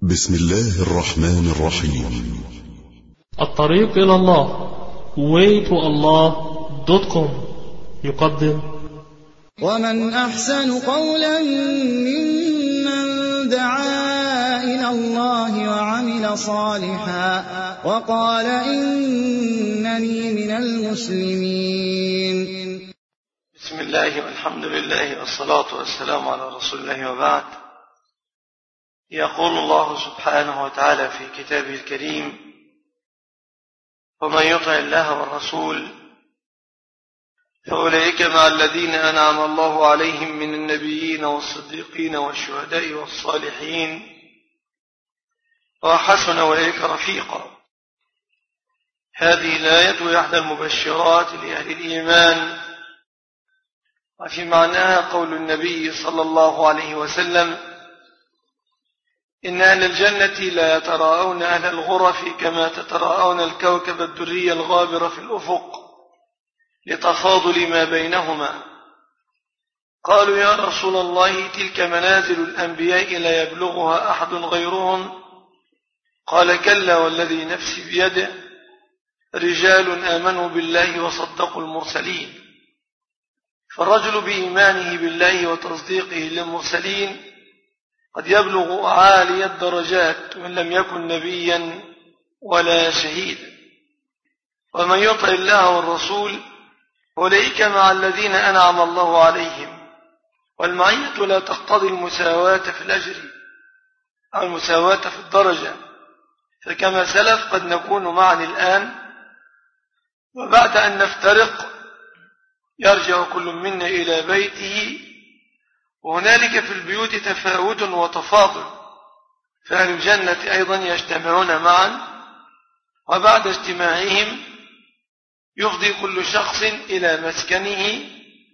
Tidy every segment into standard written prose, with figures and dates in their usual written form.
بسم الله الرحمن الرحيم. الطريق إلى الله waytoallah.com يقدم: ومن أحسن قولا ممن دعا إلى الله وعمل صالحا وقال إنني من المسلمين. بسم الله والحمد لله والصلاة والسلام على رسول الله، وبعد. يقول الله سبحانه وتعالى في كتابه الكريم: ومن يطع الله والرسول فأولئك مع الذين أنعم الله عليهم من النبيين والصديقين والشهداء والصالحين وحسن أولئك رفيقا. هذه الآية إحدى المبشرات لأهل الإيمان، وفي معناها قول النبي صلى الله عليه وسلم: إن أهل الجنة لا يتراءون أهل الغرف كما تتراءون الكوكب الدري الغابر في الأفق لتفاضل ما بينهما. قالوا: يا رسول الله، تلك منازل الأنبياء لا يبلغها أحد غيرهم. قال: كلا والذي نفسي بيده، رجال آمنوا بالله وصدقوا المرسلين. فالرجل بإيمانه بالله وتصديقه للمرسلين قد يبلغ عالي الدرجات وإن لم يكن نبيا ولا شهيدا. ومن يطع الله والرسول أولئك مع الذين أنعم الله عليهم. والمعية لا تقتضي المساواة في الأجر أو المساواة في الدرجة، فكما سلف قد نكون معا الآن، وبعد أن نفترق يرجع كل منا إلى بيته، وهنالك في البيوت تفاوت وتفاضل، فأهل الجنة أيضا يجتمعون معا، وبعد اجتماعهم يفضي كل شخص إلى مسكنه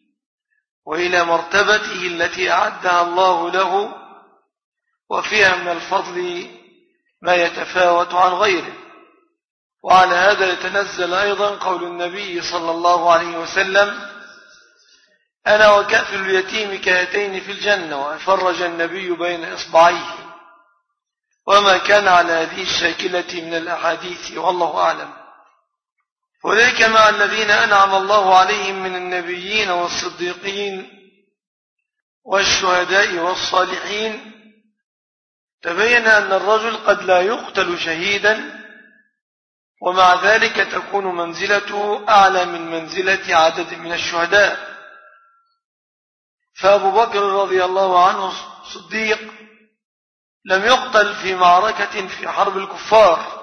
وإلى مرتبته التي أعدها الله له، وفيها من الفضل ما يتفاوت عن غيره. وعلى هذا يتنزل أيضا قول النبي صلى الله عليه وسلم: أنا وكأفل اليتيم كهاتين في الجنة. وفرج النبي بين إصبعيه، وما كان على هذه الشاكلة من الأحاديث، والله أعلم. أولئك مع الذين أنعم الله عليهم من النبيين والصديقين والشهداء والصالحين. تبين أن الرجل قد لا يقتل شهيدا، ومع ذلك تكون منزلته أعلى من منزلة عدد من الشهداء. فأبو بكر رضي الله عنه صديق لم يقتل في معركة في حرب الكفار،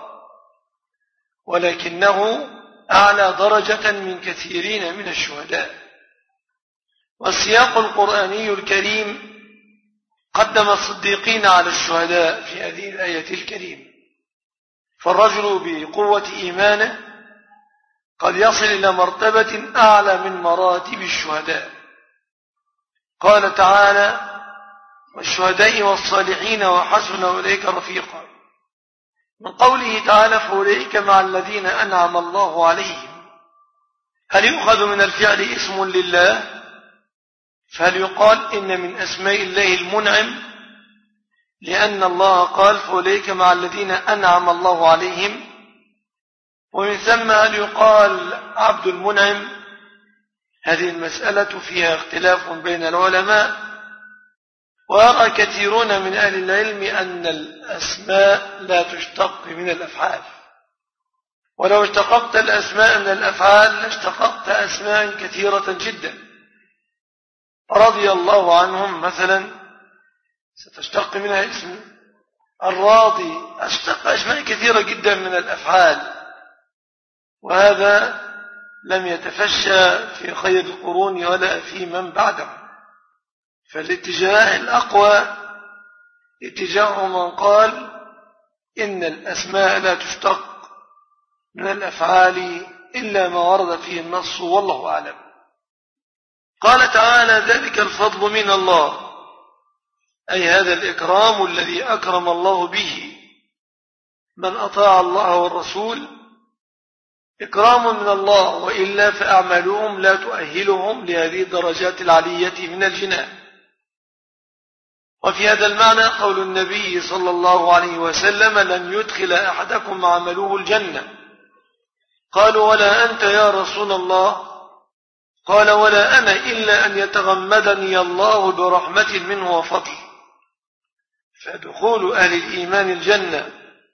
ولكنه أعلى درجة من كثيرين من الشهداء. والسياق القرآني الكريم قدم الصديقين على الشهداء في هذه الآية الكريمة. فالرجل بقوة إيمانه قد يصل إلى مرتبة أعلى من مراتب الشهداء. قال تعالى: والشهداء والصالحين وحسن أولئك رفيقا. من قوله تعالى: فأولئك مع الذين أنعم الله عليهم، هل يؤخذ من الفعل اسم لله؟ فهل يقال إن من أسماء الله المنعم، لأن الله قال: فأولئك مع الذين أنعم الله عليهم؟ ومن ثم هل يقال عبد المنعم؟ هذه المسألة فيها اختلاف بين العلماء، ويرى كثيرون من أهل العلم أن الأسماء لا تشتق من الأفعال، ولو اشتققت الأسماء من الأفعال لاشتققت أسماء كثيرة جدا. رضي الله عنهم مثلا ستشتق منها اسم الراضي، اشتق أسماء كثيرة جدا من الأفعال، وهذا لم يتفشى في خير القرون ولا في من بعدهم. فالاتجاه الأقوى اتجاه من قال إن الأسماء لا تشتق من الأفعال إلا ما ورد فيه النص، والله أعلم. قال تعالى: ذلك الفضل من الله، أي هذا الإكرام الذي أكرم الله به من أطاع الله والرسول، إكرام من الله، وإلا فأعمالهم لا تؤهلهم لهذه الدرجات العلية من الجنان. وفي هذا المعنى قول النبي صلى الله عليه وسلم: لن يدخل أحدكم عمله الجنة. قالوا: ولا أنت يا رسول الله؟ قال: ولا أنا إلا أن يتغمدني الله برحمة منه وفضل. فدخول أهل الإيمان الجنة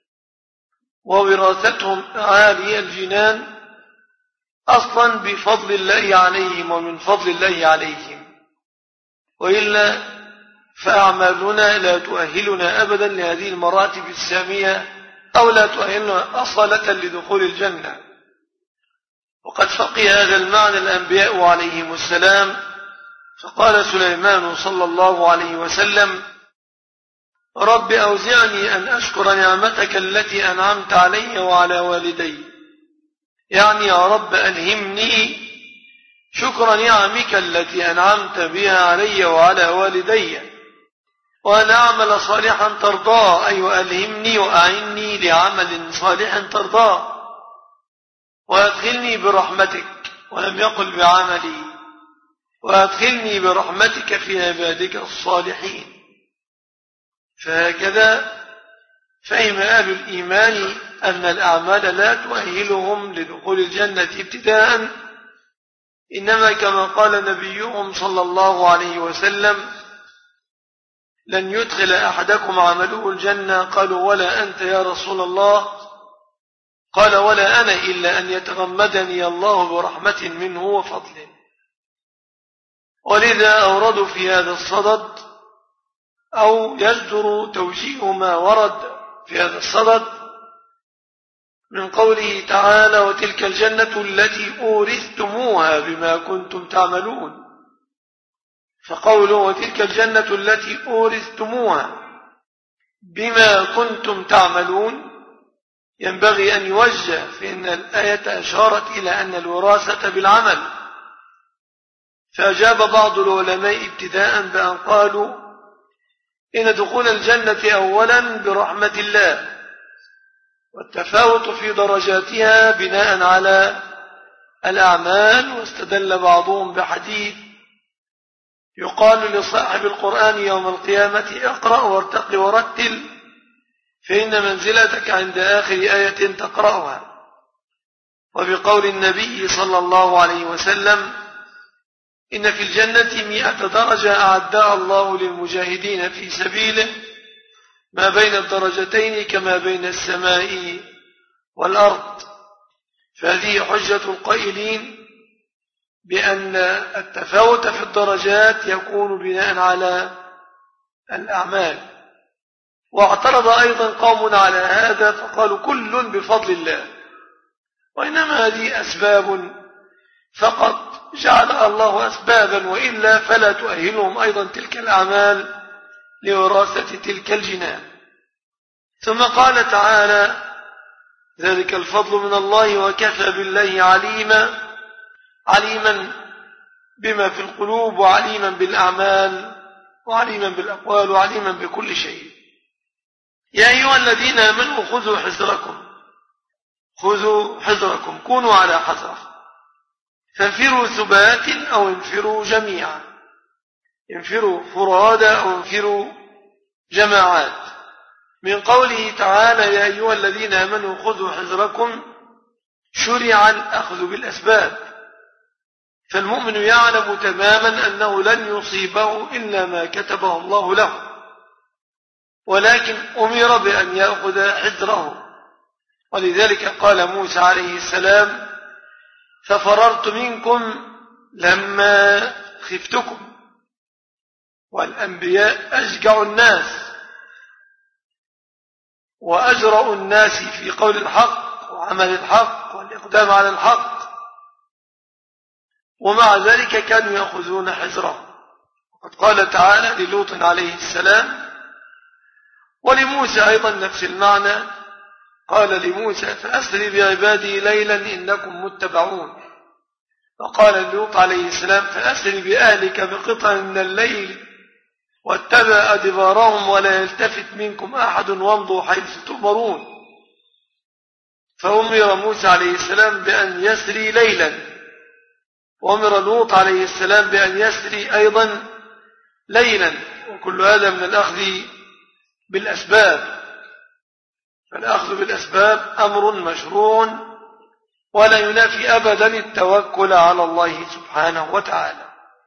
ووراثتهم عالي الجنان أصلا بفضل الله عليهم ومن فضل الله عليهم، وإلا فأعمالنا لا تؤهلنا أبدا لهذه المراتب السامية، أو لا تؤهلنا أصالة لدخول الجنة. وقد فقه هذا المعنى الأنبياء عليهم السلام، فقال سليمان صلى الله عليه وسلم: رب أوزعني أن أشكر نعمتك التي أنعمت علي وعلى والدي. يعني يا رب ألهمني شكر نعمك التي أنعمت بها علي وعلى والدي، وأن أعمل صالحا ترضاه، أي ألهمني وأعني لعمل صالح ترضاه، وأدخلني برحمتك، ولم يقل بعملي، وأدخلني برحمتك في عبادك الصالحين. فهكذا فهم أهل الإيمان أن الأعمال لا تؤهلهم لدخول الجنة ابتداء، إنما كما قال نبيهم صلى الله عليه وسلم: لن يدخل أحدكم عمله الجنة. قالوا: ولا أنت يا رسول الله؟ قال: ولا أنا إلا أن يتغمدني الله برحمة منه وفضل. ولذا أوردوا في هذا الصدد، أو يجدر توجيه ما ورد في هذا الصدد من قوله تعالى: وتلك الجنة التي أورثتموها بما كنتم تعملون. فقوله وتلك الجنة التي أورثتموها بما كنتم تعملون ينبغي أن يوجه، فإن الآية أشارت إلى أن الوراثة بالعمل. فأجاب بعض العلماء ابتداء بأن قالوا: إن دخول الجنة أولا برحمة الله، والتفاوت في درجاتها بناء على الأعمال. واستدل بعضهم بحديث يقال لصاحب القرآن يوم القيامة: اقرأ وارتق ورتل، فإن منزلتك عند آخر آية تقرأها. وبقول النبي صلى الله عليه وسلم: إن في الجنة 100 درجة أعدها الله للمجاهدين في سبيله، ما بين الدرجتين كما بين السماء والأرض. فهذه حجة القائلين بأن التفاوت في الدرجات يكون بناء على الأعمال. واعترض أيضا قوم على هذا فقالوا: كل بفضل الله، وإنما هذه أسباب فقط جعل الله أسبابا، وإلا فلا تؤهلهم أيضا تلك الأعمال لوراثة تلك الجنان. ثم قال تعالى: ذلك الفضل من الله وكفى بالله عليما، عليما بما في القلوب، وعليما بالأعمال، وعليما بالأقوال، وعليما بكل شيء. يا أيها الذين آمنوا خذوا حذركم، خذوا حذركم، كونوا على حذر، فانفروا ثبات أو انفروا جميعا، انفروا فرادى أو انفروا جماعات. من قوله تعالى: يا أيها الذين آمنوا خذوا حذركم، شرع الأخذ بالأسباب، فالمؤمن يعلم تماما أنه لن يصيبه إلا ما كتبه الله له، ولكن أمر بأن يأخذ حذره. ولذلك قال موسى عليه السلام: ففررت منكم لما خفتكم. والأنبياء أشجع الناس وأجرأ الناس في قول الحق وعمل الحق والإقدام على الحق، ومع ذلك كانوا يأخذون حذرهم. وقد قال تعالى للوط عليه السلام، ولموسى أيضا نفس المعنى، قال لموسى: فأسر بعبادي ليلا إنكم متبعون. وقال للوط عليه السلام: فأسر بأهلك بقطع من الليل واتبع أدبارهم ولا يلتفت منكم أحد وامضوا حيث تؤمرون. فأمر موسى عليه السلام بأن يسري ليلا، وأمر لوط عليه السلام بأن يسري أيضا ليلا، وكل هذا من الأخذ بالأسباب. فالأخذ بالأسباب أمر مشروع ولا ينافي أبدا التوكل على الله سبحانه وتعالى.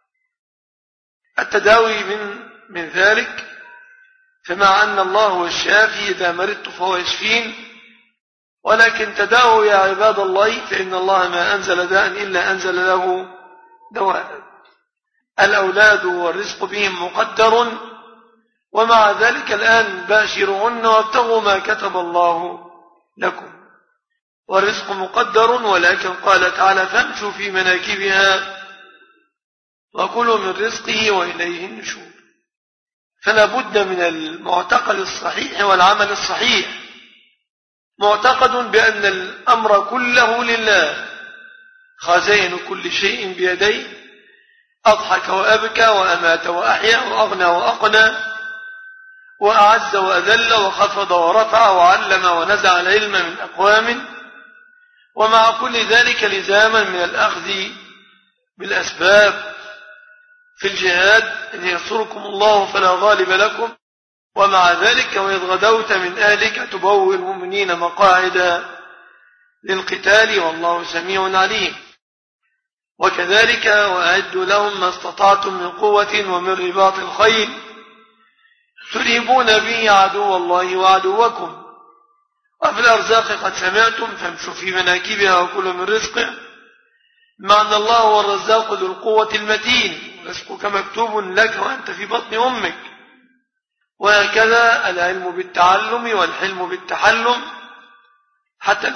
التداوي من ذلك، فمع أن الله هو الشافي إذا مرضت فهو يشفين، ولكن تداووا يا عباد الله، فإن الله ما أنزل داء إلا أنزل له دواء. الأولاد والرزق بهم مقدر، ومع ذلك الآن باشرهن وابتغوا ما كتب الله لكم. والرزق مقدر، ولكن قال تعالى فامشوا في مناكبها وكلوا من رزقه وإليه النشور. فلا بد من المعتقد الصحيح والعمل الصحيح، معتقد بأن الأمر كله لله، خزائن كل شيء بيديه، أضحك وأبكى وأمات وأحيا وأغنى وأقنى وأعز وأذل وخفض ورفع وعلم ونزع العلم من أقوام، ومع كل ذلك لزاما من الأخذ بالأسباب. في الجهاد إن ينصركم الله فلا غالب لكم، ومع ذلك وإذ غدوت من أهلك تبوئ المؤمنين مقاعد للقتال والله سميع عليم. وكذلك وأعدوا لهم ما استطعتم من قوة ومن رباط الخيل ترهبون به عدو الله وعدوكم. وفي الأرزاق قد سمعتم فامشوا في مناكبها وكلوا من رزقه، مع أن الله هو الرزاق ذو القوة المتين، رزقك مكتوب لك وأنت في بطن أمك. وهكذا العلم بالتعلم والحلم بالتحلم، حتى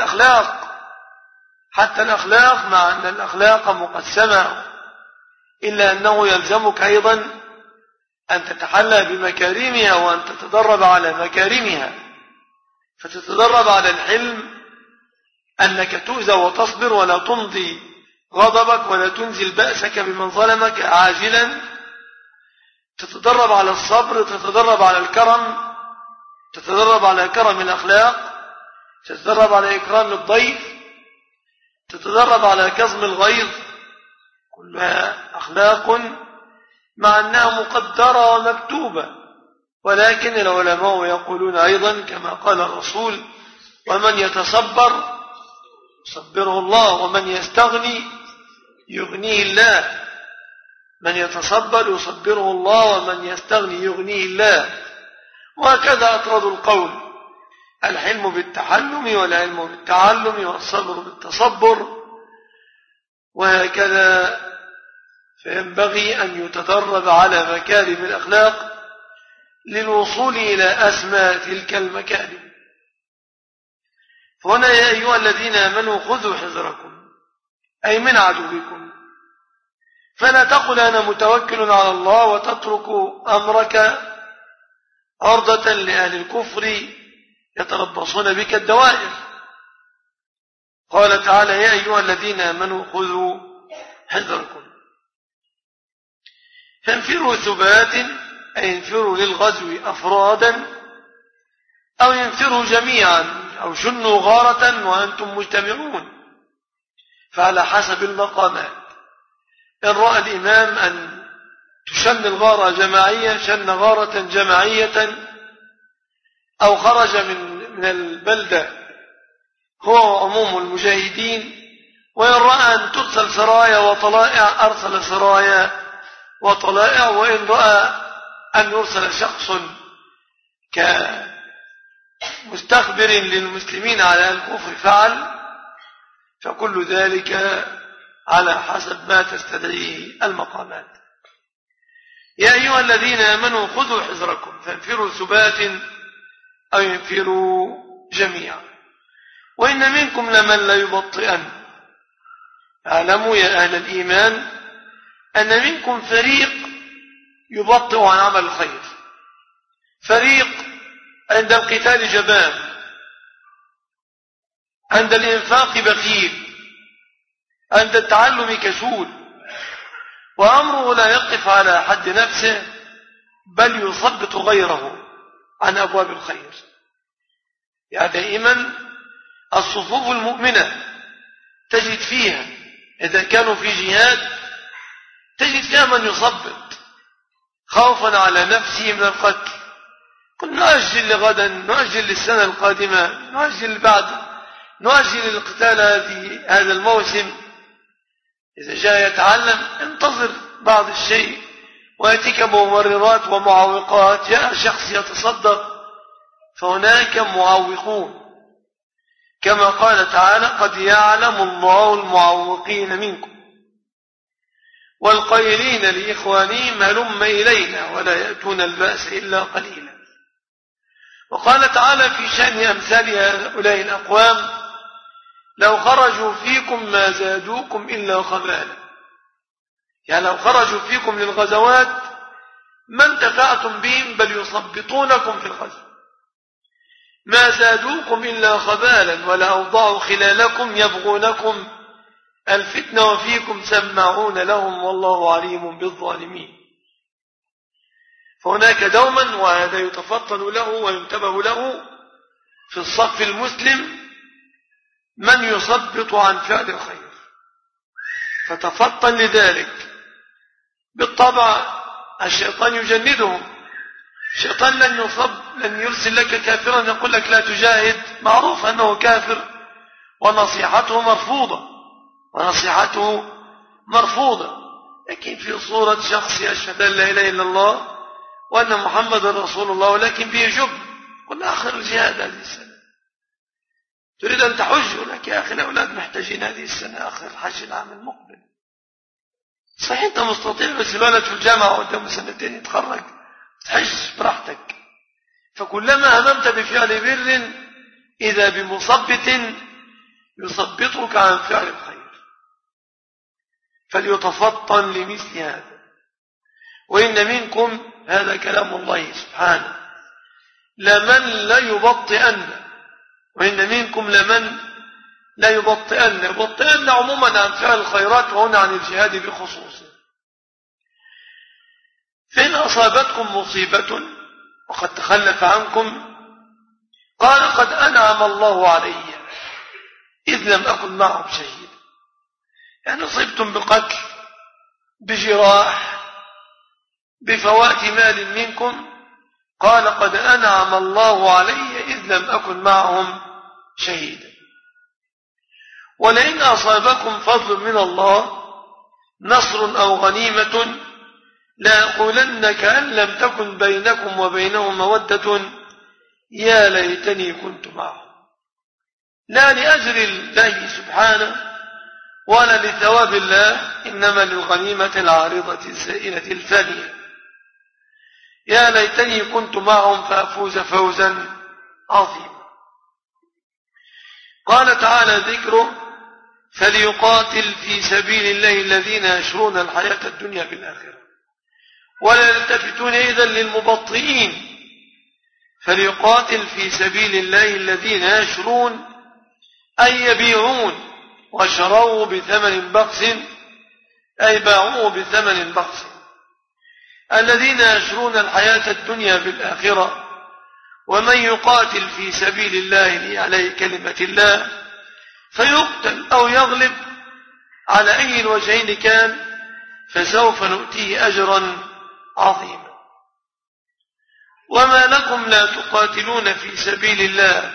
الأخلاق مع أن الأخلاق مقسمة، إلا أنه يلزمك أيضا أن تتحلى بمكارمها وأن تتدرب على مكارمها. فتتدرب على الحلم أنك تؤذى وتصبر ولا تمضي غضبك ولا تنزل بأسك بمن ظلمك عاجلا. تتدرب على الصبر، تتدرب على الكرم، تتدرب على كرم الأخلاق، تتدرب على إكرام الضيف، تتدرب على كظم الغيظ. كلها أخلاق مع أنها مقدرة ومكتوبة، ولكن العلماء يقولون أيضا كما قال الرسول ومن يتصبر يصبره الله ومن يستغني يغنيه الله. من يتصبر يصبره الله ومن يستغني يغنيه الله. وهكذا أطرد القول، الحلم بالتحلم والعلم بالتعلم والصبر بالتصبر، وهكذا. فينبغي أن يتدرب على مكارم الأخلاق للوصول إلى أسمى تلك المكارم. فهنا يا أيها الذين آمنوا خذوا حذركم، أي من عدوكم، فلا تقل أنا متوكل على الله وتترك أمرك عرضة لأهل الكفر يتربصون بك الدوائر. قال تعالى يا أيها الذين آمنوا خذوا حذركم. فانفروا ثبات، أي انفروا للغزو أفرادا أو ينفروا جميعا أو شنوا غارة وأنتم مجتمعون، فعلى حسب المقامات. إن رأى الإمام أن تشن الغارة جماعية شن غارة جماعية، أو خرج من البلدة هو وعموم المجاهدين. وإن رأى أن ترسل سرايا وطلائع أرسل سرايا وطلائع. وإن رأى أن يرسل شخص كمستخبر للمسلمين على الكفر فعل. فكل ذلك على حسب ما تستدعيه المقامات. يا أيها الذين آمنوا خذوا حذركم فانفروا ثبات أو ينفروا جميعا. وإن منكم لمن لا يبطئن. اعلموا يا أهل الإيمان أن منكم فريق يبطئ عن عمل الخير، فريق عند القتال جبان، عند الإنفاق بخيل، عند التعلم كسول، وأمره لا يقف على حد نفسه بل يثبط غيره عن أبواب الخير. يعني دائما الصفوف المؤمنة تجد فيها إذا كانوا في جهاد تجد فيها من يثبط خوفا على نفسه من القتل. قل نؤجل لغدا، نؤجل للسنة القادمة، نؤجل بعد، نؤجل القتال هذا الموسم. إذا جاء يتعلم انتظر بعض الشيء ويأتيك ممررات ومعوقات. جاء شخص يتصدق فهناك معوقون، كما قال تعالى: قد يعلم الله المعوقين منكم والقائلين لإخوانهم هلم إلينا ولا يأتون البأس إلا قليلا. وقال تعالى في شأن أمثال هؤلاء الأقوام: لو خرجوا فيكم ما زادوكم إلا خبالا. يعني لو خرجوا فيكم للغزوات ما انتفعتم بهم بل يصبطونكم في الغزو. ما زادوكم إلا خبالا ولا أوضعوا خلالكم يبغونكم الفتنة وفيكم سماعون لهم والله عليم بالظالمين. فهناك دوما، وهذا يتفطن له وينتبه له في الصف المسلم، من يصبط عن فعل الخير، فتفطن لذلك. بالطبع الشيطان يجندهم. الشيطان لن يرسل لك كافرا يقول لك لا تجاهد، معروف أنه كافر ونصيحته مرفوضة، لكن في صورة شخص يشهد أن لا إله إلا الله وأن محمد رسول الله، ولكن به جبن. قل آخر الجهاد هذه السنة، تريد أن تحج، لك يا أخي الأولاد محتاجين هذه السنة، آخر الحج العام المقبل. صحيح أنت مستطيع، بس الولد في الجامعة قدام 2 يتخرج، تحج براحتك. فكلما هممت بفعل بر إذا بمصبت يصبتك عن فعل الخير، فليتفطن لمثل هذا. وإن منكم، هذا كلام الله سبحانه، لمن لا يبطئن، وإن منكم لمن لا يبطئن عموما عن فعل الخيرات، وهنا عن الجهاد بخصوصه. فإن أصابتكم مصيبة وقد تخلف عنكم قال قد أنعم الله علي إذ لم أكن معهم شهيدا. يعني أصبتم بقتل، بجراح، بفوات مال منكم، قال قد أنعم الله علي إذ لم أكن معهم شهيدا. ولئن أصابكم فضل من الله، نصر أو غنيمة، لا يقولن كأن لم تكن بينكم وبينهم مودة يا ليتني كنت معهم. لا لأجر الله سبحانه ولا لثواب الله، إنما للغنيمة العارضة الزائلة الفانية. يا ليتني كنت معهم فأفوز فوزا عظيما. قال تعالى ذكره: فليقاتل في سبيل الله الذين يشرون الحياة الدنيا بالآخرة ولا يلتفتون إذن للمبطئين. فليقاتل في سبيل الله الذين يشرون أي يبيعون، وشروا بثمن بخس أي باعوه بثمن بخس. الذين يشرون الحياة الدنيا بالآخرة. ومن يقاتل في سبيل الله ليعلي كلمة الله فيقتل أو يغلب على أي الوجهين كان فسوف نؤتيه أجرا عظيما. وما لكم لا تقاتلون في سبيل الله،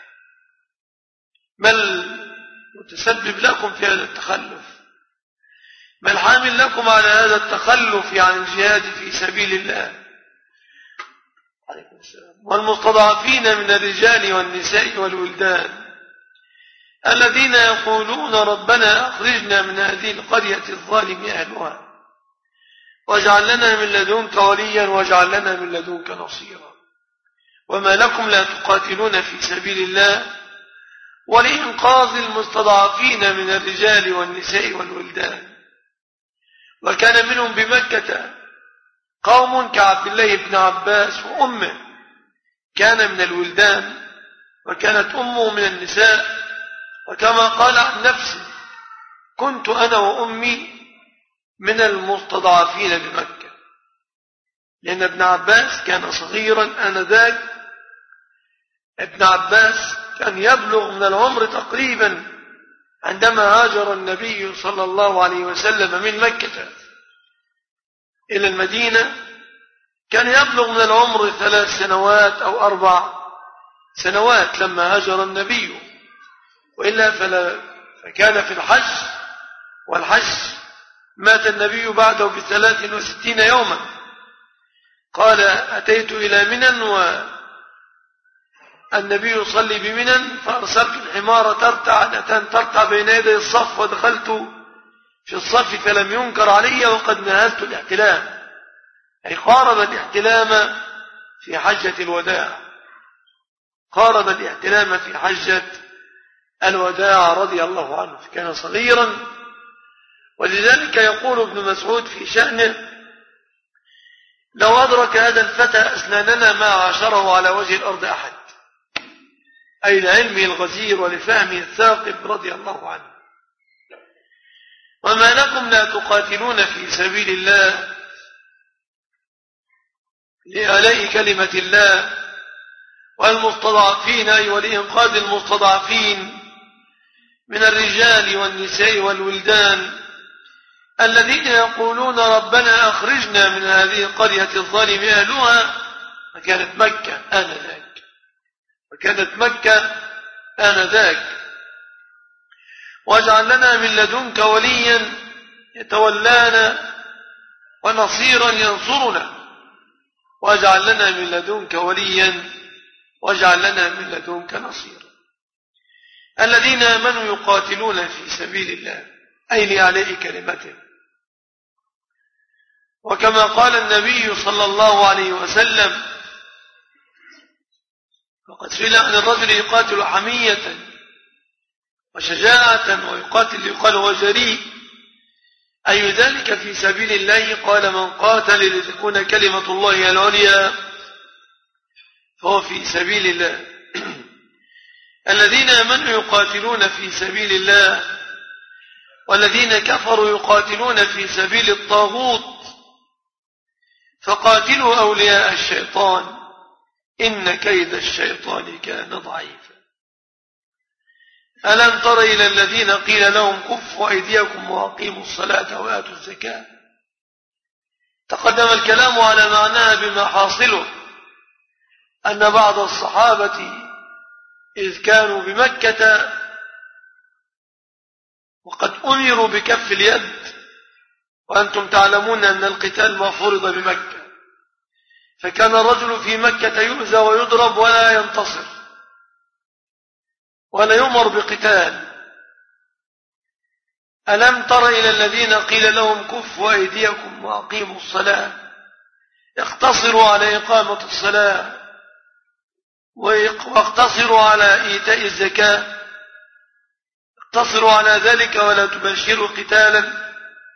بل متسبب لكم في هذا التخلف، بل حامل لكم على هذا التخلف عن الجهاد في سبيل الله. والمستضعفين من الرجال والنساء والولدان الذين يقولون ربنا أخرجنا من هذه القرية الظالم أهلها واجعل لنا من لدنك وليا واجعل لنا من لدنك نصيرا. وما لكم لا تقاتلون في سبيل الله ولإنقاذ المستضعفين من الرجال والنساء والولدان. وكان منهم بمكة قوم كعبد الله بن عباس وأمه، كان من الولدان وكانت أمه من النساء. وكما قال عن نفسه: كنت أنا وأمي من المستضعفين بمكة، لأن ابن عباس كان صغيرا آنذاك. ابن عباس كان يبلغ من العمر تقريبا عندما هاجر النبي صلى الله عليه وسلم من مكة إلى المدينة، كان يبلغ من العمر 3 سنوات أو 4 سنوات لما هاجر النبي، وإلا فكان في الحج، والحج مات النبي بعده ب63 يوما. قال: أتيت إلى منى والنبي يصلي بمنى، فأرسلت الحمار ترتع بين يدي الصف، ودخلت في الصف فلم ينكر علي وقد نهزت الاحتلام، أي قارب الاحتلام في حجة الوداع، قارب الاحتلام في حجة الوداع رضي الله عنه، فكان صغيرا. ولذلك يقول ابن مسعود في شأنه: لو أدرك هذا الفتى أسناننا ما عاشره على وجه الأرض أحد، أي لعلمه الغزير ولفهمه الثاقب رضي الله عنه. وما لكم لا تقاتلون في سبيل الله لإعلاء كلمة الله والمستضعفين، أي ولإنقاذ المستضعفين من الرجال والنساء والولدان الذين يقولون ربنا أخرجنا من هذه القرية الظالم أهلها. وكانت مكة آنذاك. واجعل لنا من لدنك وليا يتولانا ونصيرا ينصرنا، واجعل لنا من لدنك وليا واجعل لنا من لدنك نصيرا. الذين آمنوا يقاتلون في سبيل الله، أي لإعلاء كلمته. وكما قال النبي صلى الله عليه وسلم: وقد سئل عن الرجل يقاتل حمية وشجاعة ويقاتل ليقال هو جريء، أي ذلك في سبيل الله؟ قال: من قاتل لتكون كلمة الله العليا فهو في سبيل الله. الذين آمنوا يقاتلون في سبيل الله، والذين كفروا يقاتلون في سبيل الطاغوت، فقاتلوا أولياء الشيطان إن كيد الشيطان كان ضعيفا. ألم تر إلى الذين قيل لهم كفوا أيديكم وأقيموا الصلاة وآتوا الزكاة؟ تقدم الكلام على معناها بما حاصله أن بعض الصحابة إذ كانوا بمكة وقد أمروا بكف اليد، وأنتم تعلمون أن القتال ما فرض بمكة، فكان الرجل في مكة يؤذى ويضرب ولا ينتصر ولا يؤمر بقتال. ألم تر إلى الذين قيل لهم كفوا أيديكم وأقيموا الصلاة؟ اقتصروا على إقامة الصلاة واقتصروا على إيتاء الزكاة، اقتصروا على ذلك ولا تبشروا قتالا.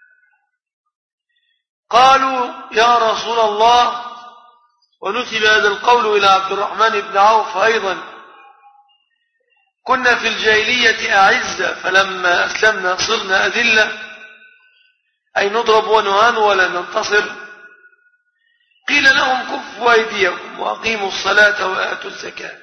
قالوا: يا رسول الله، ونسب هذا القول إلى عبد الرحمن بن عوف أيضا: كنا في الجاهلية أعزة فلما أسلمنا صرنا أذلة، أي نضرب ونهان ولا ننتصر. قيل لهم كفوا أيديكم وأقيموا الصلاة وآتوا الزكاة.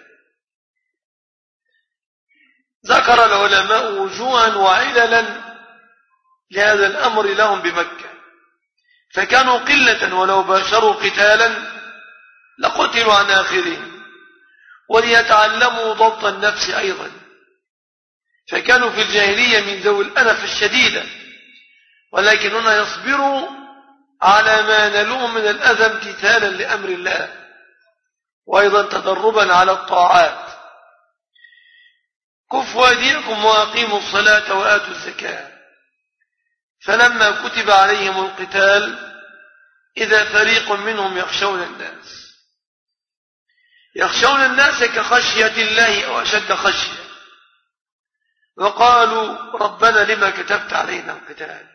ذكر العلماء وجوها وعللا لهذا الأمر لهم بمكة، فكانوا قلة ولو باشروا قتالا لقتلوا عن آخرهم، وليتعلموا ضبط النفس أيضا، فكانوا في الجاهلية من ذوي الأنف الشديدة، ولكن هنا يصبروا على ما نلوه من الأذى امتثالا لأمر الله، وأيضا تدربا على الطاعات. كفوا أيديكم وأقيموا الصلاة وآتوا الزكاة. فلما كتب عليهم القتال إذا فريق منهم يخشون الناس كخشية الله أو أشد خشية، وقالوا: ربنا لما كتبت علينا القتال؟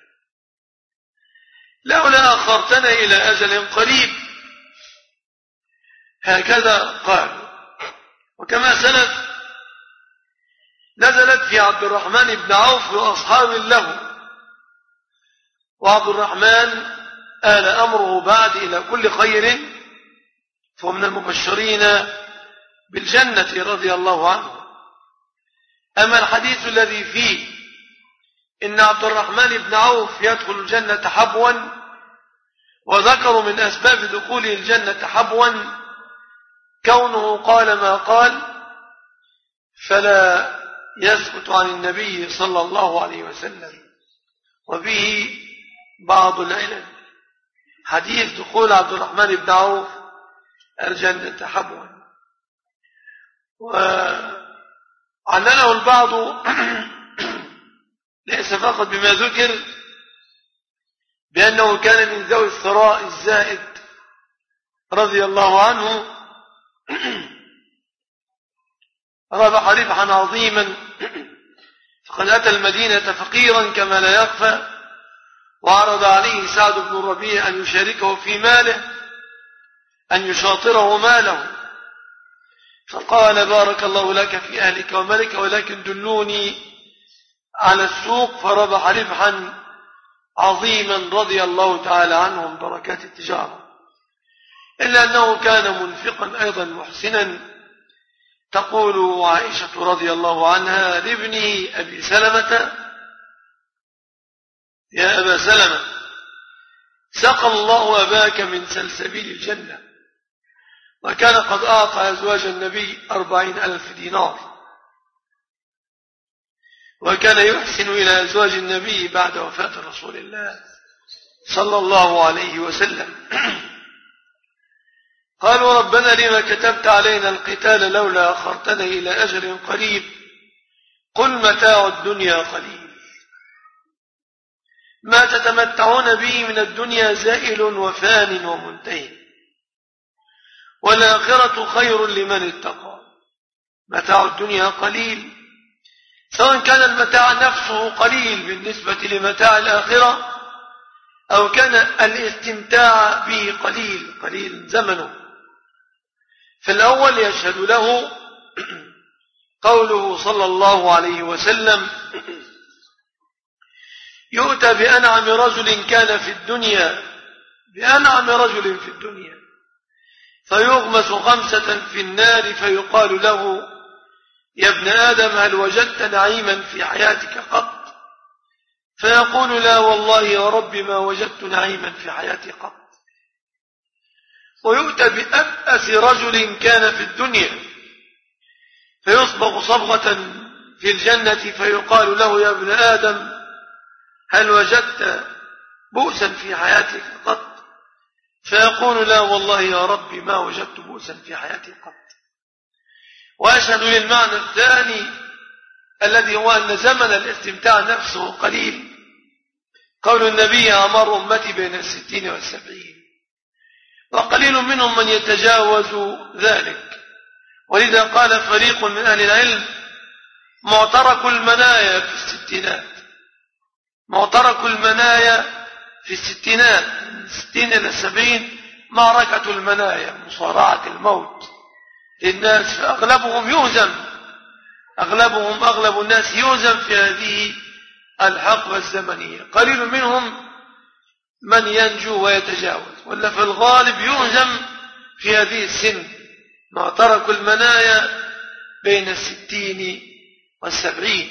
لولا أخرتنا إلى أجل قريب. هكذا قالوا. وكما سلف نزلت في عبد الرحمن بن عوف وأصحاب له، وعبد الرحمن آل أمره بعد إلى كل خير، فهو من المبشرين بالجنة رضي الله عنه. أما الحديث الذي فيه إن عبد الرحمن بن عوف يدخل الجنة حبوا وذكروا من أسباب دخوله الجنة حبوا كونه قال ما قال فلا يثبت عن النبي صلى الله عليه وسلم، وبه بعض العلم حديث دخول عبد الرحمن بن عوف الجنة حبوا. وعلله البعض ليس فقط بما ذكر بأنه كان من ذوي الثراء الزائد رضي الله عنه، ربح ربحا عظيما، فقد أتى المدينة فقيرا كما لا يخفى، وعرض عليه سعد بن الربيع أن يشاركه في ماله، أن يشاطره ماله، فقال بارك الله لك في أهلك ومالك ولكن دلوني على السوق، فربح ربحا عظيما رضي الله تعالى عنه من بركات التجارة. إلا أنه كان منفقا أيضا محسنا. تقول عائشة رضي الله عنها لابنه أبي سلمة: يا أبا سلمة، سقى الله أباك من سلسبيل الجنة. وكان قد أعطى أزواج النبي 40,000 دينار، وكان يحسن إلى أزواج النبي بعد وفاة رسول الله صلى الله عليه وسلم. قالوا: ربنا لما كتبت علينا القتال لولا أخرتنا إلى أجل قريب، قل متاع الدنيا قليل، ما تتمتعون به من الدنيا زائل وفان ومنتهي، والآخرة خير لمن اتقى. متاع الدنيا قليل، سواء كان المتاع نفسه قليل بالنسبة لمتاع الآخرة، أو كان الاستمتاع به قليل زمنه. فالأول يشهد له قوله صلى الله عليه وسلم: يؤتى بأنعم رجل كان في الدنيا، بأنعم رجل في الدنيا، فيغمس 5 في النار، فيقال له: يا ابن آدم، هل وجدت نعيما في حياتك قط؟ فيقول: لا والله يا رب ما وجدت نعيما في حياتي قط. ويؤتى بأبأس رجل كان في الدنيا، فيصبغ صبغة في الجنة، فيقال له: يا ابن آدم، هل وجدت بؤسا في حياتك قط؟ فيقول: لا والله يا رب ما وجدت بؤسا في حياتي قط. وأشهد للمعنى الثاني الذي هو أن زمن الاستمتاع نفسه قليل، قول النبي: أعمار أمتي بين 60 و70، وقليل منهم من يتجاوز ذلك. ولذا قال فريق من أهل العلم: معترك المنايا في الستينات، معترك المنايا في الستينات، من 60 إلى 70 معركة المنايا، مصارعة الموت للناس، فأغلبهم يهزم، أغلب الناس يهزم في هذه الحقبة الزمنية، قليل منهم من ينجو ويتجاوز، ولا في الغالب يهزم في هذه السن، معترك المنايا بين 60 و70.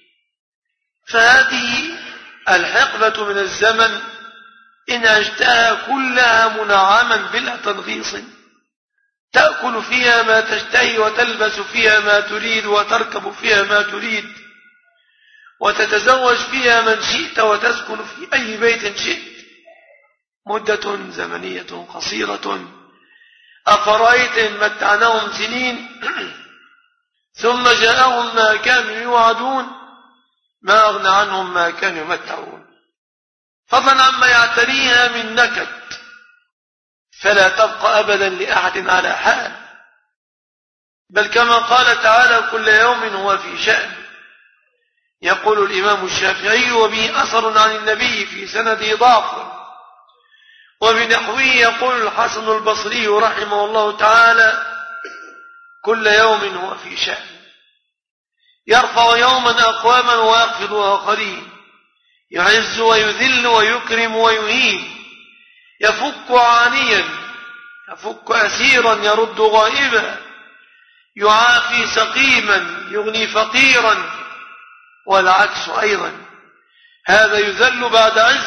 فهذه الحقبة من الزمن إن عشتها كلها منعما بلا تنغيص، تأكل فيها ما تشتهي، وتلبس فيها ما تريد، وتركب فيها ما تريد، وتتزوج فيها من شئت، وتسكن في أي بيت شئت، مدة زمنية قصيرة. أفرأيت إن متعناهم سنين ثم جاءهم ما كانوا يوعدون، ما أغنى عنهم ما كانوا يمتعون، فضلا عما يعتريها من نكد، فلا تبقى أبدا لأحد على حال، بل كما قال تعالى: كل يوم هو في شأن. يقول الإمام الشافعي: وبه أثر عن النبي في سنده ضعف، وبنحوه يقول الحسن البصري رحمه الله تعالى: كل يوم هو في شأن، يرفع يوما أقواما ويخفض آخرين، يعز ويذل ويكرم ويهين، يفك عانيا، يفك أسيرا، يرد غائبا، يعافي سقيما، يغني فقيرا، والعكس أيضا. هذا يذل بعد عز،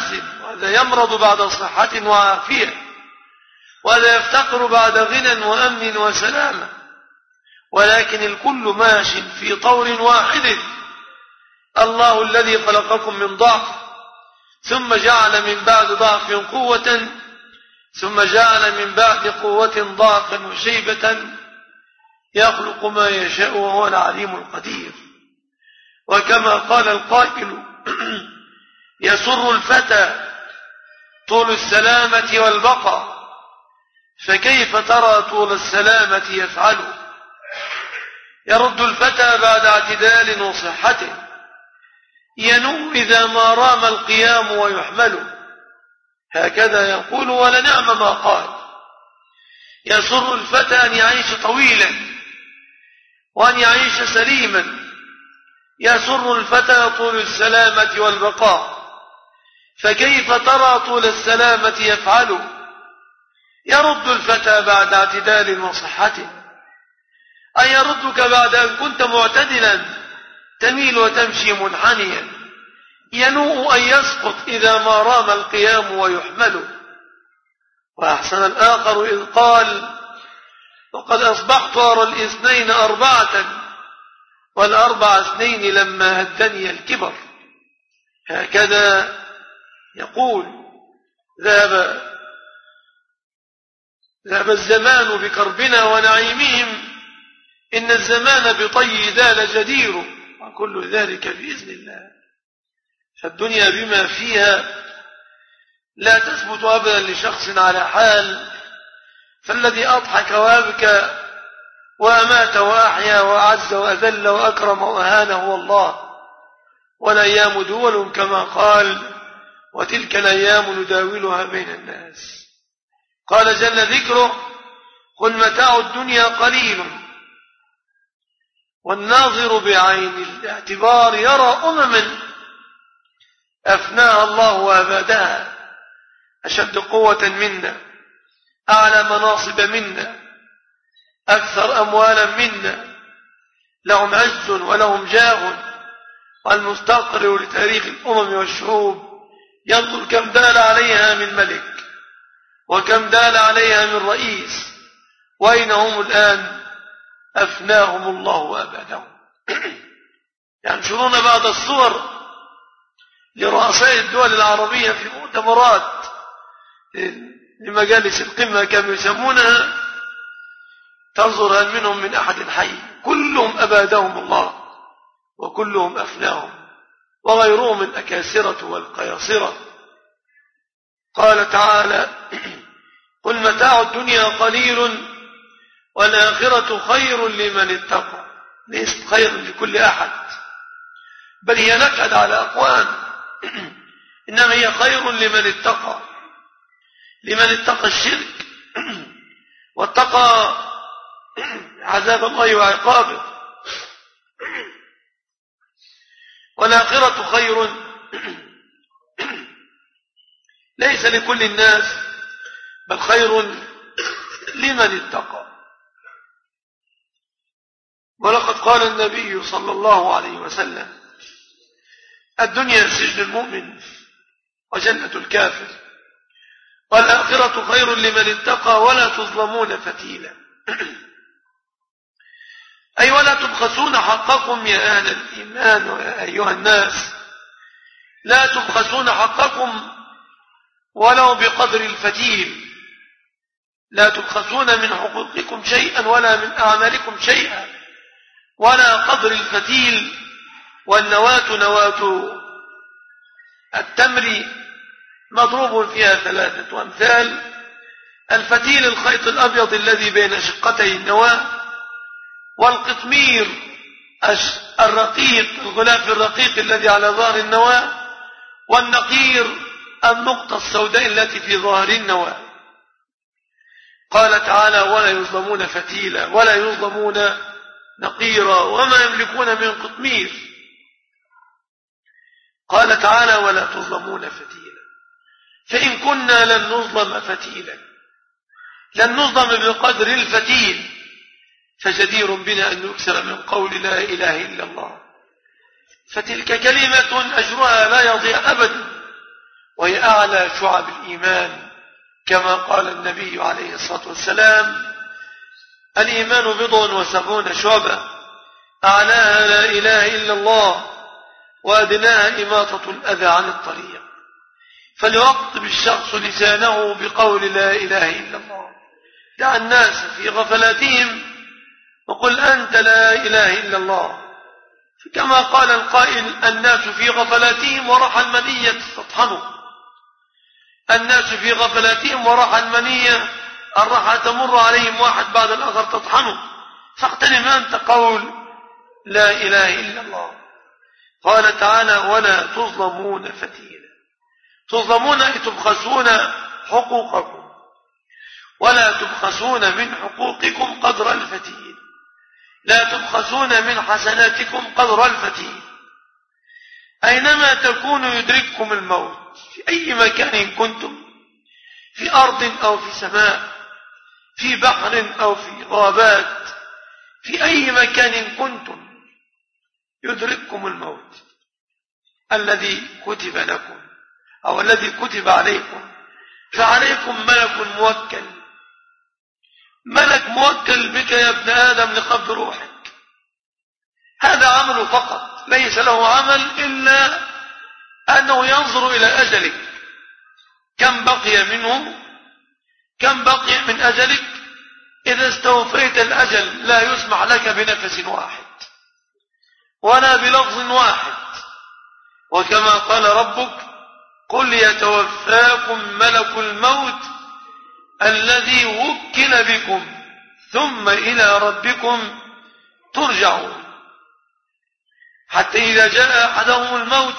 وهذا يمرض بعد صحة وعافية، وهذا يفتقر بعد غنى وأمن وسلامة، ولكن الكل ماش في طور واحد. الله الذي خلقكم من ضعف ثم جعل من بعد ضعف قوة ثم جعل من بعد قوة ضعفا وشيبة يخلق ما يشاء وهو العليم القدير. وكما قال القائل يسر الفتى طول السلامة والبقاء، فكيف ترى طول السلامة يفعل؟ يرد الفتى بعد اعتدال وصحته، ينوم إذا ما رام القيام ويحمل. هكذا يقول ولنعم ما قال. يسر الفتى أن يعيش طويلا وأن يعيش سليما، يسر الفتى طول السلامة والبقاء، فكيف ترى طول السلامة يفعل؟ يرد الفتى بعد اعتدال وصحته، أي يردك بعد أن كنت معتدلا تميل وتمشي منحنيا، ينوء أن يسقط إذا ما رام القيام ويحمل. وأحسن الآخر إذ قال وقد أصبحت أرى الاثنين أربعة والأربع اثنين لما هدني الكبر. هكذا يقول ذهب الزمان بكربنا ونعيمهم، إن الزمان بطي ذال جدير، وكل ذلك بإذن الله. فالدنيا بما فيها لا تثبت أبدا لشخص على حال، فالذي أضحك وأبكى وأمات وأحيا وأعز وأذل وأكرم وأهان هو الله. والأيام دول كما قال وتلك الأيام نداولها بين الناس. قال جل ذكره قل متاع الدنيا قليل. والناظر بعين الاعتبار يرى أمما أفناها الله وأبادها، أشد قوة منا، أعلى مناصب منا، أكثر أموالا منا، لهم عز ولهم جاه. والمستقر لتاريخ الأمم والشعوب ينظر كم دال عليها من ملك وكم دال عليها من رئيس، وأين هم الآن؟ أفناهم الله وأبادهم. ينشرون بعض الصور لرؤساء الدول العربية في مؤتمرات لمجالس القمة كما يسمونها، تنظر هل منهم من أحد حي، كلهم أبادهم الله وكلهم أفناهم، وغيرهم الأكاسرة والقياصرة. قال تعالى قل متاع الدنيا قليل والآخرة خير لمن اتقى. ليست خير لكل أحد، بل هي نكد على أقوام، إنما هي خير لمن اتقى، لمن اتقى الشرك واتقى عذاب الله وعقابه. والآخرة خير ليس لكل الناس، بل خير لمن اتقى. ولقد قال النبي صلى الله عليه وسلم الدنيا سجن المؤمن وجنة الكافر، والآخرة خير لمن اتقى ولا تظلمون فتيلا. أي ولا تبخسون حقكم يا أهل الإيمان ويا أيها الناس، لا تبخسون حقكم ولو بقدر الفتيل، لا تبخسون من حقوقكم شيئا ولا من أعمالكم شيئا ولا قدر الفتيل. والنواة نواة التمر مضروب فيها 3 أمثال: الفتيل الخيط الأبيض الذي بين شقتي النواة، والقطمير الرقيق الغلاف الرقيق الذي على ظهر النواة، والنقير النقطة السوداء التي في ظهر النواة. قال تعالى ولا يظلمون فتيلا ولا يظلمون نقيرا وما يملكون من قطمير. قال تعالى ولا تظلمون فتيلا، فإن كنا لن نظلم فتيلا، لن نظلم بقدر الفتيل، فجدير بنا أن نكسر من قول لا إله إلا الله، فتلك كلمة أجرها لا يضيع أبدا، وهي أعلى شعب الإيمان، كما قال النبي عليه الصلاة والسلام: الإيمان 70 شعبة، أعلاها لا إله إلا الله، وأدناها إماطة الأذى عن الطريق. فليوطب الشخص لسانه بقول لا إله إلا الله. دع الناس في غفلاتهم وقل أنت لا إله إلا الله. كما قال القائل: الناس في غفلاتهم ورحى المنية تطحنه. الناس في غفلاتهم ورحى المنية، الرحى تمر عليهم واحد بعد الآخر تطحنه. فاغتنم أنت قول لا إله إلا الله. قال تعالى: ولا تظلمون فتيلا. تظلمون أي تبخسون حقوقكم، ولا تبخسون من حقوقكم قدر الفتيل، لا تبخسون من حسناتكم قدر الفتيل. أينما تكونوا يدرككم الموت، في أي مكان كنتم، في أرض أو في سماء، في بحر أو في غابات، في أي مكان كنتم يدرككم الموت الذي كتب لكم أو الذي كتب عليكم. فعليكم ملك موكل بك يا ابن آدم لقبض روحك. هذا عمله فقط، ليس له عمل إلا أنه ينظر إلى أجلك، كم بقي منه، كم بقي من أجلك. إذا استوفيت الأجل لا يسمح لك بنفس واحد ولا بلفظ واحد. وكما قال ربك: قل يتوفاكم ملك الموت الذي وكل بكم ثم إلى ربكم ترجعون. حتى إذا جاء أحدهم الموت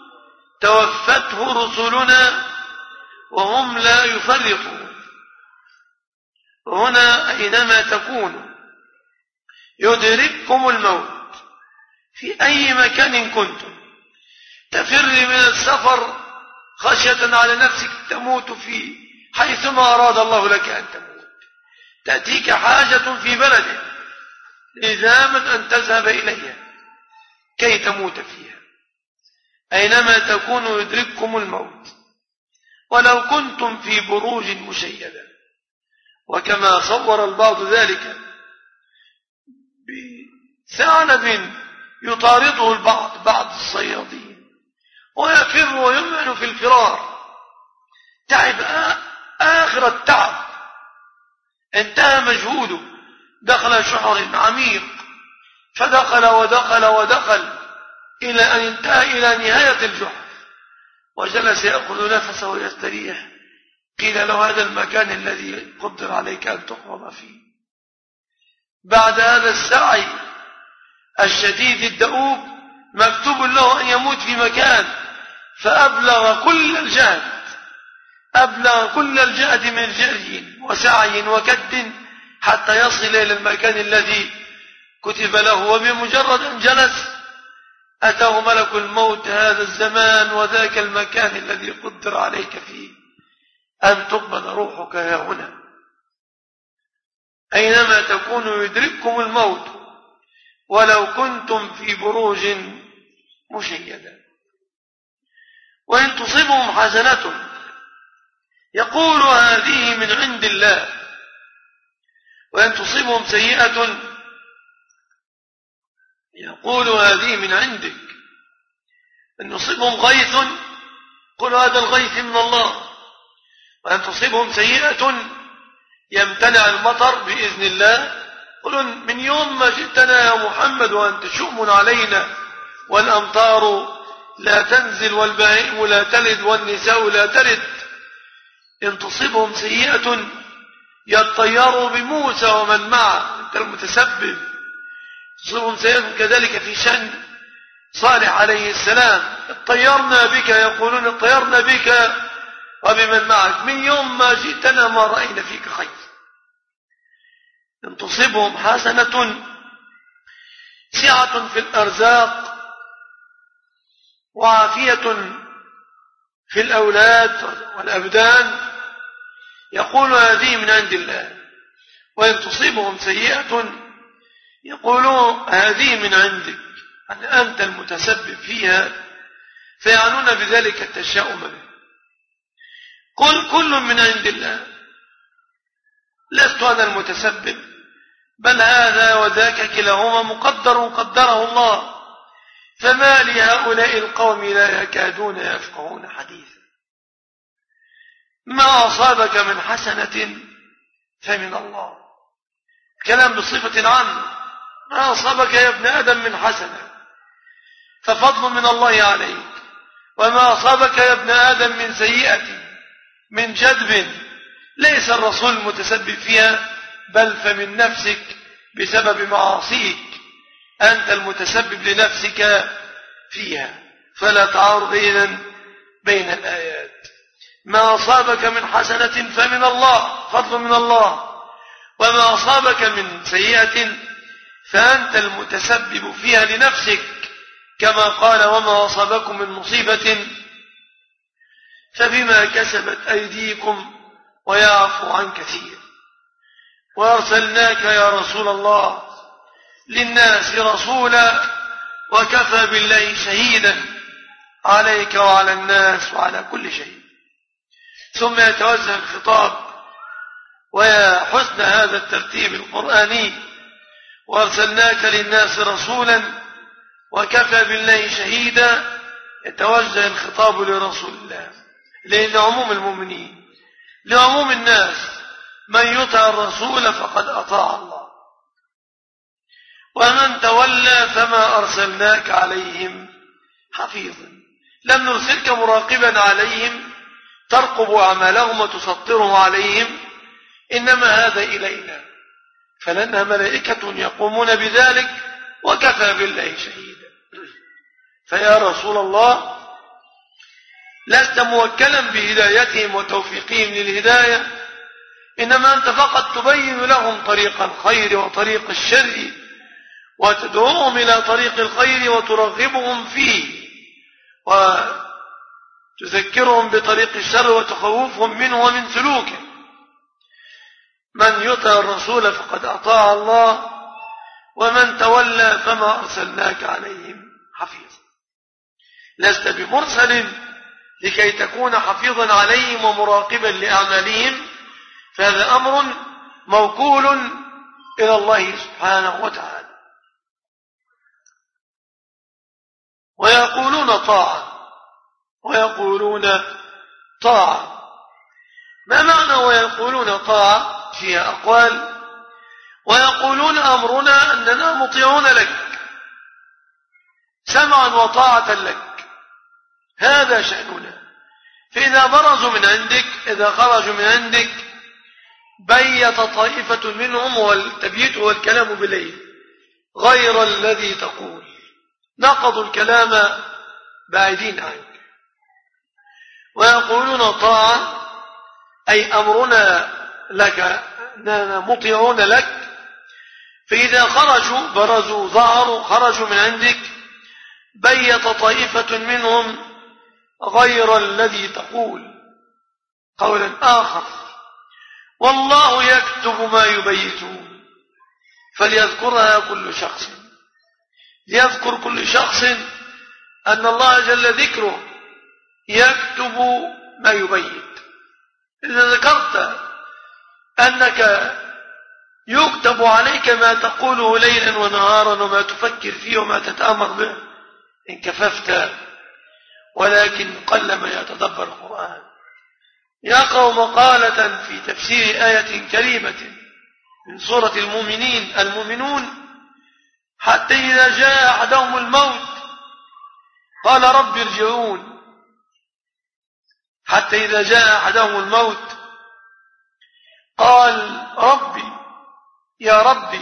توفته رسلنا وهم لا يفرطون. وهنا أينما تكونوا يدرككم الموت في أي مكان كنتم. تفر من السفر خشية على نفسك تموت في حيثما أراد الله لك أن تموت. تأتيك حاجة في بلد لزاما أن تذهب إليها كي تموت فيها. أينما تكونوا يدرككم الموت ولو كنتم في بروج مشيدة. وكما صور البعض ذلك بثعلب يطارده البعض، بعض الصيادين، ويفر ويمعن في الفرار. تعب آخر التعب، انتهى مجهوده، دخل شعر عميق، فدخل ودخل ودخل إلى أن انتهى إلى نهاية الجحر، وجلس يأخذ نفسه ويستريح. قيل له: هذا المكان الذي قدر عليك أن تقبض فيه. بعد هذا السعي الشديد الدؤوب مكتوب له أن يموت في مكان، فأبلغ كل الجهد، أبلغ كل الجهد من جري وسعي وكد حتى يصل إلى المكان الذي كتب له. وبمجرد أن جلس أتاه ملك الموت: هذا الزمان وذاك المكان الذي قدر عليك فيه أن تقبض روحك ها هنا. أينما تكونوا يدرككم الموت ولو كنتم في بروج مشيدة. وإن تصبهم حسنة يقول هذه من عند الله، وإن تصبهم سيئة يقول هذه من عندك. إن يصبهم غيث قل هذا الغيث من الله، وأن تصبهم سيئة يمتنع المطر بإذن الله قل من يوم ما جئتنا يا محمد وأنت شؤم علينا والأمطار لا تنزل والبهائم لا تلد والنساء لا تلد. إن تصبهم سيئة يطيروا بموسى ومن معه، أنت المتسبب. تصبهم سيئة كذلك في شأن صالح عليه السلام: اطيرنا بك، يقولون اطيرنا بك وبمن معك، من يوم ما جئتنا ما رأينا فيك خير. إن تصبهم حسنة سعة في الأرزاق وعافية في الأولاد والأبدان يقول هذه من عند الله. وإن تصيبهم سيئة يقولون هذه من عندك، يعني أنت المتسبب فيها، فيعنون بذلك التشاؤم به. قل كل من عند الله، لست أنا المتسبب، بل هذا وذاك كلاهما مقدر قدره الله، فما لهؤلاء القوم لا يكادون يفقهون حديثا. ما أصابك من حسنة فمن الله، كلام بصفة عامة، ما أصابك يا ابن آدم من حسنة ففضل من الله عليك، وما أصابك يا ابن آدم من سيئة من جدب ليس الرسول المتسبب فيها، بل فمن نفسك بسبب معاصيك، أنت المتسبب لنفسك فيها، فلا تعارض إذن بين الآيات. ما أصابك من حسنة فمن الله، فضل من الله، وما أصابك من سيئة فأنت المتسبب فيها لنفسك، كما قال وما أصابكم من مصيبة فبما كسبت أيديكم ويعفو عن كثير. وأرسلناك يا رسول الله للناس رسولا وكفى بالله شهيدا عليك وعلى الناس وعلى كل شيء. ثم يتوجه الخطاب، ويا حسن هذا الترتيب القرآني، وأرسلناك للناس رسولا وكفى بالله شهيدا، يتوجه الخطاب لرسول الله، لأن عموم المؤمنين لعموم الناس، من يطع الرسول فقد أطاع الله، ومن تولى فما أرسلناك عليهم حفيظا، لم نرسلك مراقبا عليهم ترقب أعمالهم وتسطره عليهم، إنما هذا إلينا، فلنا ملائكة يقومون بذلك وكفى بالله شهيدا. فيا رسول الله لست موكلا بهدايتهم وتوفيقهم للهداية، إنما أنت فقط تبين لهم طريق الخير وطريق الشر، وتدعوهم إلى طريق الخير وترغبهم فيه، وتذكرهم بطريق الشر وتخوفهم منه ومن سلوكه. من يطع الرسول فقد أطاع الله، ومن تولى فما أرسلناك عليهم حفيظا. لست بمرسل لكي تكون حفيظا عليهم ومراقبا لأعمالهم، فهذا أمر موكول إلى الله سبحانه وتعالى. ويقولون طاعة ويقولون طاعة، ما معنى ويقولون طاعة؟ فيها أقوال. ويقولون أمرنا أننا مطيعون لك سمعا وطاعة لك، هذا شأننا. فإذا برزوا من عندك، إذا خرجوا من عندك، بيت طائفة منهم، والتبييت هو الكلام بالليل غير الذي تقول، نقضوا الكلام بعيدين عنك. ويقولون طاعة أي أمرنا لك، أننا مطيعون لك. فإذا خرجوا برزوا ظهروا خرجوا من عندك، بيت طائفة منهم غير الذي تقول قولا آخر، والله يكتب ما يبيتون، فليذكرها كل شخص، ليذكر كل شخص أن الله جل ذكره يكتب ما يبيت. إذا ذكرت أنك يكتب عليك ما تقوله ليلا ونهارا وما تفكر فيه وما تتأمر به، إن كففت، ولكن قلما يتدبر القرآن. يا قوم قالة في تفسير آية كريمة من سورة المؤمنون، حتى إذا جاء أحدهم الموت قال رب ارجعون، حتى إذا جاء أحدهم الموت قال ربي يا ربي،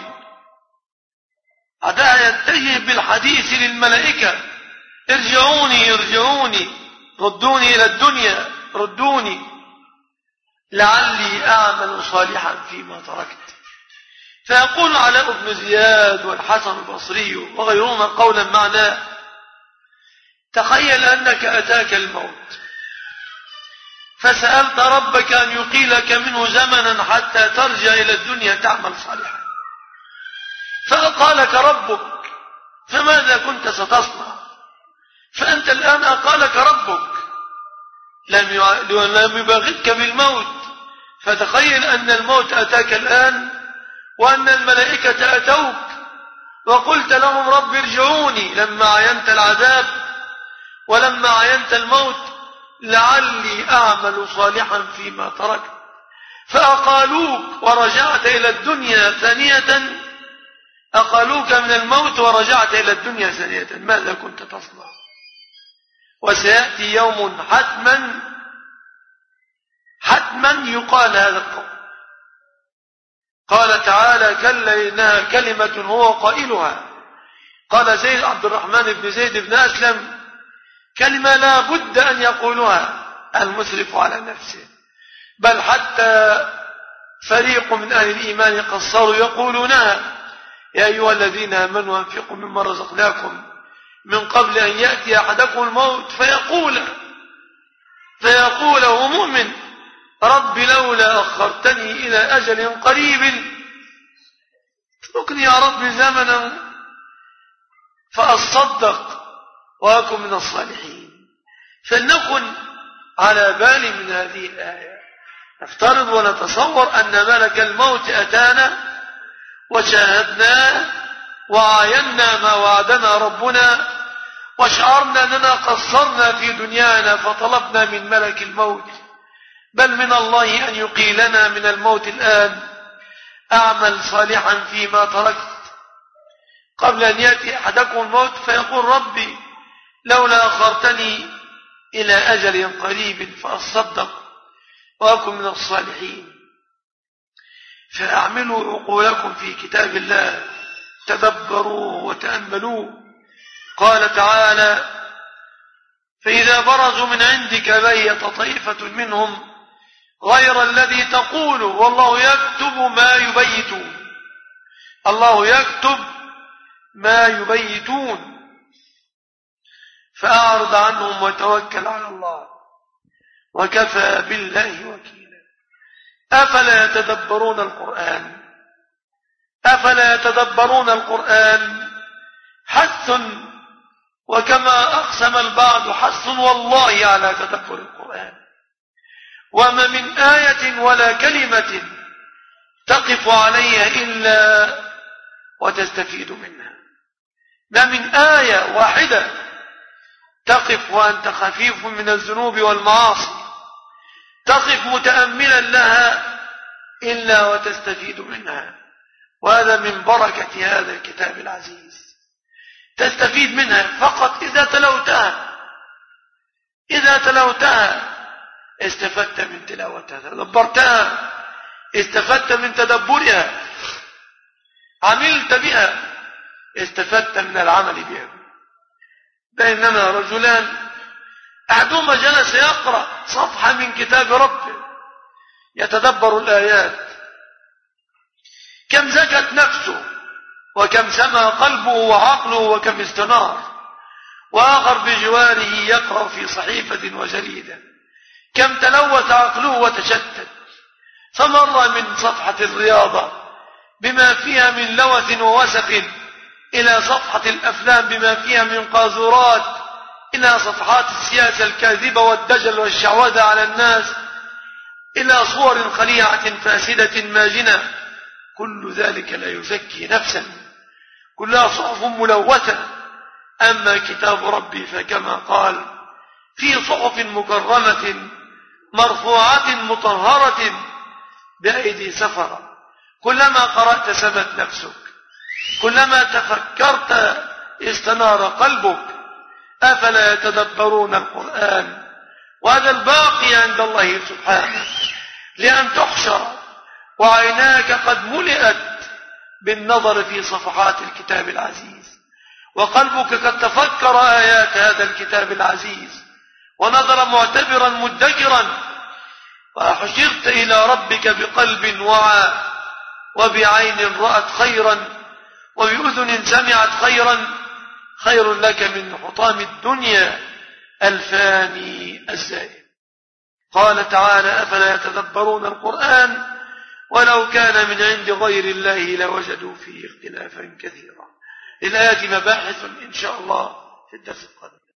عدا يتجه بالحديث للملائكة ارجعوني ارجعوني، ردوني إلى الدنيا، ردوني لعلي أعمل صالحا فيما تركت. فيقول علاء بن زياد والحسن البصري وغيرهما قولا معناه: تخيل أنك أتاك الموت فسألت ربك أن يقيلك منه زمنا حتى ترجع إلى الدنيا تعمل صالحا، فأقالك ربك، فماذا كنت ستصنع؟ فأنت الآن أقالك ربك لم يباغتك بالموت. فتخيل أن الموت أتاك الآن وأن الملائكة أتوك وقلت لهم رب ارجعوني لما عينت العذاب ولما عينت الموت لعلي أعمل صالحا فيما تركت، فأقالوك ورجعت إلى الدنيا ثانية، أقالوك من الموت ورجعت إلى الدنيا ثانية، ماذا كنت تصنع؟ وسيأتي يوم حتما يقال هذا القول. قال تعالى كلا إنها كلمة هو قائلها. قال زيد عبد الرحمن بن زيد بن أسلم كلمة لا بد أن يقولها المسرف على نفسه، بل حتى فريق من أهل الإيمان قصروا يقولونها يا أيها الذين آمنوا أنفقوا مما رزقناكم من قبل أن يأتي أحدكم الموت فيقول هو مؤمن رب لولا أخرتني إلى أجل قريب اتركني يا رب زمنا فأصدق وأكن من الصالحين. فلنكن على بال من هذه الآية، نفترض ونتصور أن ملك الموت أتانا وشاهدناه وعاينا ما وعدنا ربنا وشعرنا أننا قصرنا في دنيانا فطلبنا من ملك الموت، بل من الله أن يقيلنا من الموت الآن أعمل صالحا فيما تركت قبل أن يأتي أحدكم الموت فيقول ربي لولا أخرتني إلى أجل قريب فأصدق وأكن من الصالحين. فأعملوا عقولكم في كتاب الله، تدبروا وتأملوا. قال تعالى فإذا برزوا من عندك بيت طائفة منهم غير الذي تقول والله يكتب ما يبيتون. الله يكتب ما يبيتون فأعرض عنهم وتوكل على الله وكفى بالله وكيلا. أفلا يتدبرون القرآن؟ أفلا يتدبرون القرآن؟ حث، وكما أقسم البعض حث والله على تدبر القرآن. وما من آية ولا كلمة تقف عليها إلا وتستفيد منها. ما من آية واحدة تقف وأنت خفيف من الذنوب والمعاصي تقف متأملا لها إلا وتستفيد منها. وهذا من بركة هذا الكتاب العزيز، تستفيد منها فقط إذا تلوتها استفدت من تلاوتها، تدبرتها استفدت من تدبرها، عملت بها استفدت من العمل بها. بينما رجلان أحدهما جلس يقرأ صفحة من كتاب ربه يتدبر الآيات، كم زكت نفسه وكم سمى قلبه وعقله وكم استنار، وآخر بجواره يقرأ في صحيفة وجريدة، كم تلوث عقله وتشتت، فمر من صفحة الرياضة بما فيها من لوث ووسخ إلى صفحة الأفلام بما فيها من قاذورات، إلى صفحات السياسة الكاذبة والدجل والشعوذة على الناس، إلى صور خليعة فاسدة ماجنة. كل ذلك لا يزكي نفسا، كلها صحف ملوثة. أما كتاب ربي فكما قال في صحف مكرمة مرفوعة مطهرة بأيدي سفرة. كلما قرأت سمت نفسك، كلما تفكرت استنار قلبك. أفلا يتدبرون القرآن؟ وهذا الباقي عند الله سبحانه، لأن تحشر وعيناك قد ملئت بالنظر في صفحات الكتاب العزيز، وقلبك قد تفكر آيات هذا الكتاب العزيز ونظر معتبرا مدكرا، وحشرت إلى ربك بقلب وعى وبعين رأت خيرا وبأذن سمعت خيرا، خير لك من حطام الدنيا الفاني الزائل. قال تعالى أفلا يتدبرون القرآن ولو كان من عند غير الله لوجدوا فيه اختلافا كثيرا. للآيات مباحث إن شاء الله في الدرس القادم.